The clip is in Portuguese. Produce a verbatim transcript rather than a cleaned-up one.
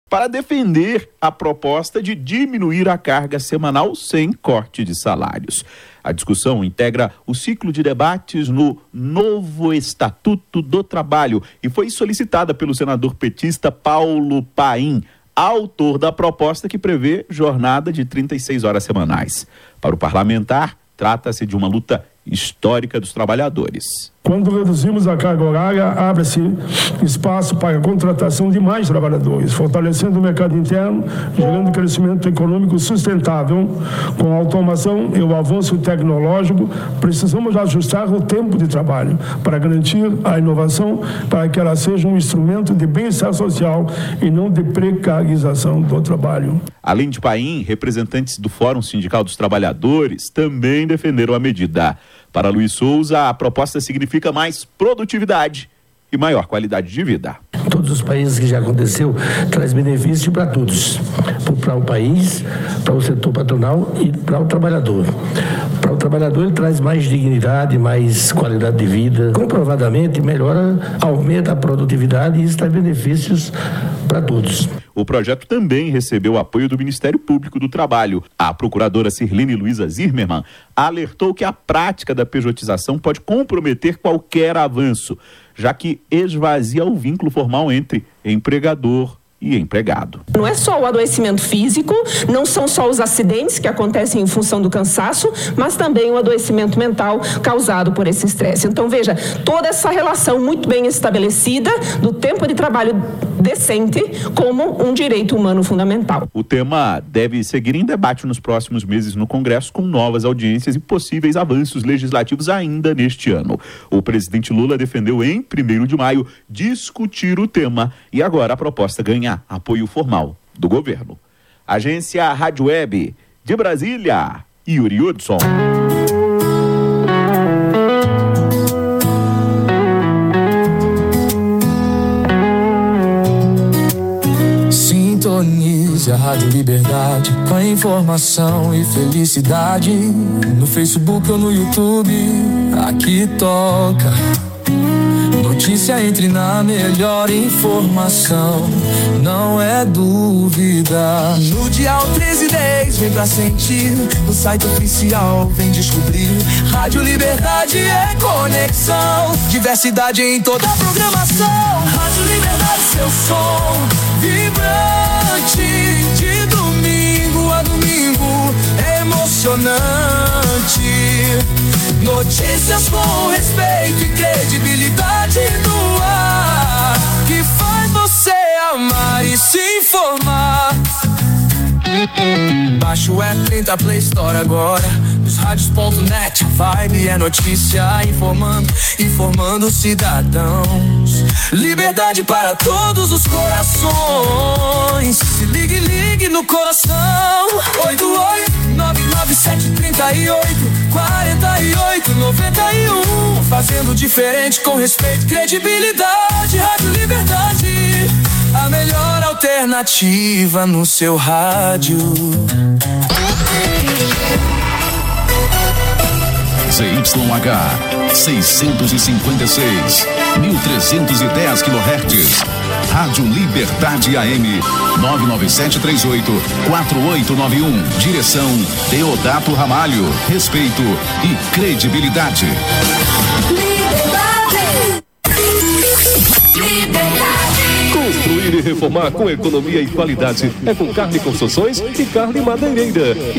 para defender a proposta de diminuir a carga semanal sem corte de salários. A discussão integra o ciclo de debates no novo Estatuto do Trabalho e foi solicitada pelo senador petista Paulo Paim, autor da proposta que prevê jornada de trinta e seis horas semanais. Para o parlamentar, trata-se de uma luta histórica dos trabalhadores. Quando reduzimos a carga horária, abre-se espaço para a contratação de mais trabalhadores, fortalecendo o mercado interno, gerando crescimento econômico sustentável. Com a automação e o avanço tecnológico, precisamos ajustar o tempo de trabalho para garantir a inovação, para que ela seja um instrumento de bem-estar social e não de precarização do trabalho. Além de Paim, representantes do Fórum Sindical dos Trabalhadores também defenderam a medida. Para Luiz Souza, a proposta significa mais produtividade e maior qualidade de vida. Em todos os países que já aconteceu, traz benefício para todos, para o país, para o setor patronal e para o trabalhador. Para o trabalhador ele traz mais dignidade, mais qualidade de vida, comprovadamente melhora, aumenta a produtividade e isso traz benefícios para todos. O projeto também recebeu o apoio do Ministério Público do Trabalho. A procuradora Sirlene Luiza Zimmermann alertou que a prática da pejotização pode comprometer qualquer avanço, já que esvazia o vínculo formal entre empregador e empregado. Não é só o adoecimento físico, não são só os acidentes que acontecem em função do cansaço, mas também o adoecimento mental causado por esse estresse. Então, veja, toda essa relação muito bem estabelecida do tempo de trabalho decente como um direito humano fundamental. O tema deve seguir em debate nos próximos meses no Congresso, com novas audiências e possíveis avanços legislativos ainda neste ano. O presidente Lula defendeu em primeiro de maio discutir o tema e agora a proposta ganha apoio formal do governo. Agência Rádio Web de Brasília, Yuri Hudson. Sintonize a Rádio Liberdade com a informação e felicidade. No Facebook ou no YouTube, aqui toca. Notícia, entre na melhor informação, não é dúvida. No Dial treze dez, vem pra sentir. No site oficial, vem descobrir. Rádio Liberdade é conexão, diversidade em toda a programação. Rádio Liberdade, seu som vibrante, de domingo a domingo, emocionante. Notícias com respeito e credibilidade no ar, que faz você amar e se informar. Baixa o app, entra a Play Store agora. Nos rádios ponto net, vibe é notícia, informando, informando cidadãos. Liberdade para todos os corações. Se ligue, ligue no coração. oito oito nove nove sete três oito quatro oito nove um. Fazendo diferente com respeito e credibilidade. Rádio Liberdade, a melhor alternativa no seu rádio. Z Y H seiscentos e cinquenta e seis, mil trezentos e dez quilohertz. Rádio Liberdade A M nove nove sete três oito quatro oito nove um. Direção Deodato Ramalho. Respeito e credibilidade. Liberdade. Liberdade. Construir e reformar com economia e qualidade é com Carne Construções e Carne Madeireira.